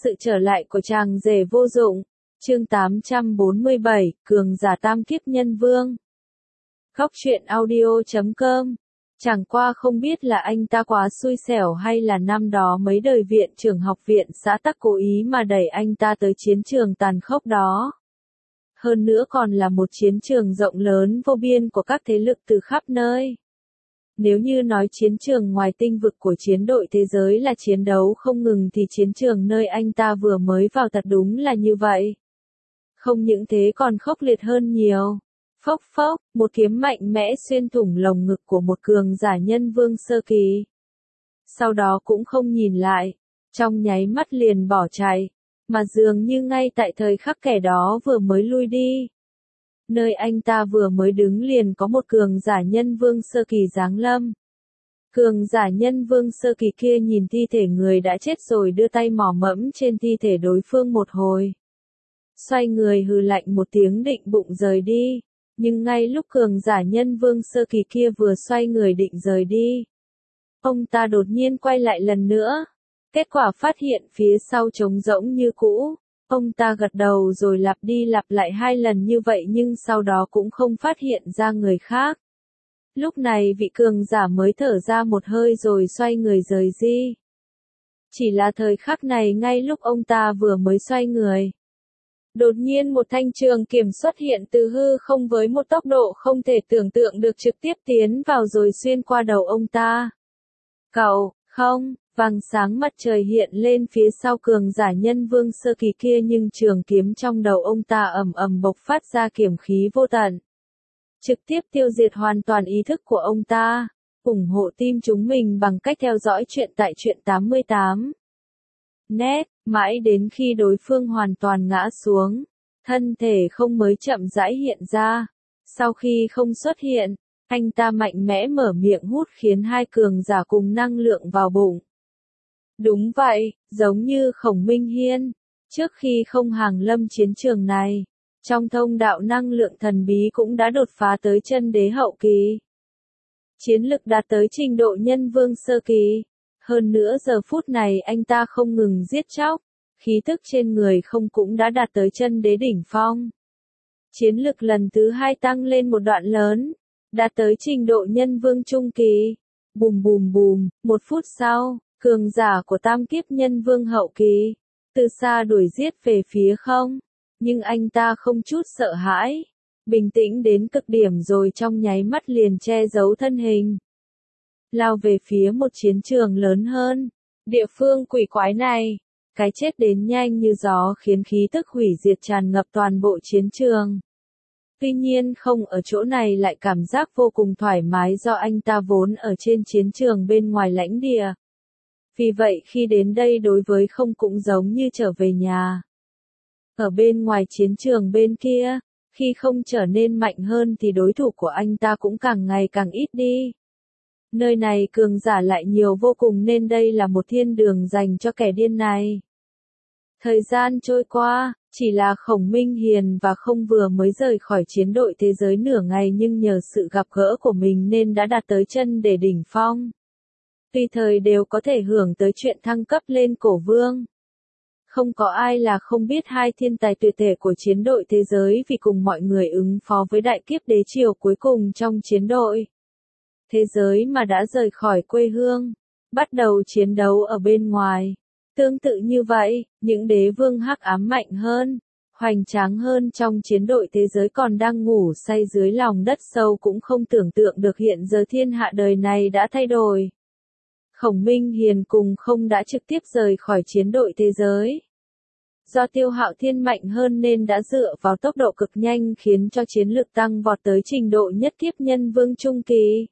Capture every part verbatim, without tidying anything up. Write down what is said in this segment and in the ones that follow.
sự trở lại của chàng rể vô dụng. Chương tám trăm bốn mươi bảy, cường giả tam kiếp nhân vương. Góc truyện audio chấm com. Chẳng qua không biết là anh ta quá xui xẻo hay là năm đó mấy đời viện trưởng học viện xã tắc cố ý mà đẩy anh ta tới chiến trường tàn khốc đó. Hơn nữa còn là một chiến trường rộng lớn vô biên của các thế lực từ khắp nơi. Nếu như nói chiến trường ngoài tinh vực của chiến đội thế giới là chiến đấu không ngừng thì chiến trường nơi anh ta vừa mới vào thật đúng là như vậy. Không những thế còn khốc liệt hơn nhiều. Phốc phốc, một kiếm mạnh mẽ xuyên thủng lồng ngực của một cường giả nhân vương sơ kỳ. Sau đó cũng không nhìn lại, trong nháy mắt liền bỏ chạy, mà dường như ngay tại thời khắc kẻ đó vừa mới lui đi. Nơi anh ta vừa mới đứng liền có một cường giả nhân vương sơ kỳ giáng lâm. Cường giả nhân vương sơ kỳ kia nhìn thi thể người đã chết rồi đưa tay mò mẫm trên thi thể đối phương một hồi. Xoay người hừ lạnh một tiếng định bụng rời đi. Nhưng ngay lúc cường giả nhân vương sơ kỳ kia vừa xoay người định rời đi, ông ta đột nhiên quay lại lần nữa. Kết quả phát hiện phía sau trống rỗng như cũ. Ông ta gật đầu rồi lặp đi lặp lại hai lần như vậy nhưng sau đó cũng không phát hiện ra người khác. Lúc này vị cường giả mới thở ra một hơi rồi xoay người rời đi. Chỉ là thời khắc này ngay lúc ông ta vừa mới xoay người, đột nhiên một thanh trường kiếm xuất hiện từ hư không với một tốc độ không thể tưởng tượng được trực tiếp tiến vào rồi xuyên qua đầu ông ta. Cậu, không, vầng sáng mặt trời hiện lên phía sau cường giả nhân vương sơ kỳ kia nhưng trường kiếm trong đầu ông ta ầm ầm bộc phát ra kiếm khí vô tận. Trực tiếp tiêu diệt hoàn toàn ý thức của ông ta. ủng hộ team chúng mình bằng cách theo dõi chuyện tại truyện tám mươi tám. Net, mãi đến khi đối phương hoàn toàn ngã xuống, thân thể không mới chậm rãi hiện ra. Sau khi không xuất hiện, anh ta mạnh mẽ mở miệng hút khiến hai cường giả cùng năng lượng vào bụng. Đúng vậy, giống như Khổng Minh Hiên, trước khi không hàng lâm chiến trường này, trong thông đạo năng lượng thần bí cũng đã đột phá tới chân đế hậu kỳ. Chiến lực đạt tới trình độ nhân vương sơ kỳ. Hơn nữa giờ phút này anh ta không ngừng giết chóc, khí tức trên người không cũng đã đạt tới chân đế đỉnh phong. Chiến lực lần thứ hai tăng lên một đoạn lớn, đạt tới trình độ nhân vương trung kỳ. Bùm bùm bùm, một phút sau, cường giả của tam kiếp nhân vương hậu kỳ, từ xa đuổi giết về phía không, nhưng anh ta không chút sợ hãi, bình tĩnh đến cực điểm rồi trong nháy mắt liền che giấu thân hình. Lao về phía một chiến trường lớn hơn, địa phương quỷ quái này, cái chết đến nhanh như gió khiến khí tức hủy diệt tràn ngập toàn bộ chiến trường. Tuy nhiên không ở chỗ này lại cảm giác vô cùng thoải mái do anh ta vốn ở trên chiến trường bên ngoài lãnh địa. Vì vậy khi đến đây đối với không cũng giống như trở về nhà. Ở bên ngoài chiến trường bên kia, khi không trở nên mạnh hơn thì đối thủ của anh ta cũng càng ngày càng ít đi. Nơi này cường giả lại nhiều vô cùng nên đây là một thiên đường dành cho kẻ điên này. Thời gian trôi qua, chỉ là Khổng Minh Hiền và không vừa mới rời khỏi chiến đội thế giới nửa ngày nhưng nhờ sự gặp gỡ của mình nên đã đạt tới chân để đỉnh phong. Tùy thời đều có thể hưởng tới chuyện thăng cấp lên cổ vương. Không có ai là không biết hai thiên tài tuyệt thể của chiến đội thế giới vì cùng mọi người ứng phó với đại kiếp đế triều cuối cùng trong chiến đội thế giới mà đã rời khỏi quê hương, bắt đầu chiến đấu ở bên ngoài. Tương tự như vậy, những đế vương hắc ám mạnh hơn, hoành tráng hơn trong chiến đội thế giới còn đang ngủ say dưới lòng đất sâu cũng không tưởng tượng được hiện giờ thiên hạ đời này đã thay đổi. Khổng Minh Hiền cùng không đã trực tiếp rời khỏi chiến đội thế giới. Do Tiêu Hạo Thiên mạnh hơn nên đã dựa vào tốc độ cực nhanh khiến cho chiến lực tăng vọt tới trình độ nhất kiếp nhân vương trung kỳ.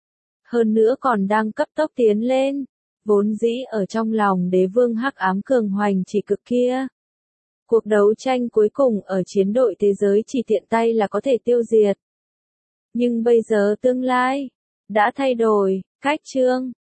Hơn nữa còn đang cấp tốc tiến lên, vốn dĩ ở trong lòng đế vương hắc ám cường hoành chỉ cực kia. Cuộc đấu tranh cuối cùng ở chiến đội thế giới chỉ tiện tay là có thể tiêu diệt. Nhưng bây giờ tương lai đã thay đổi, cách chương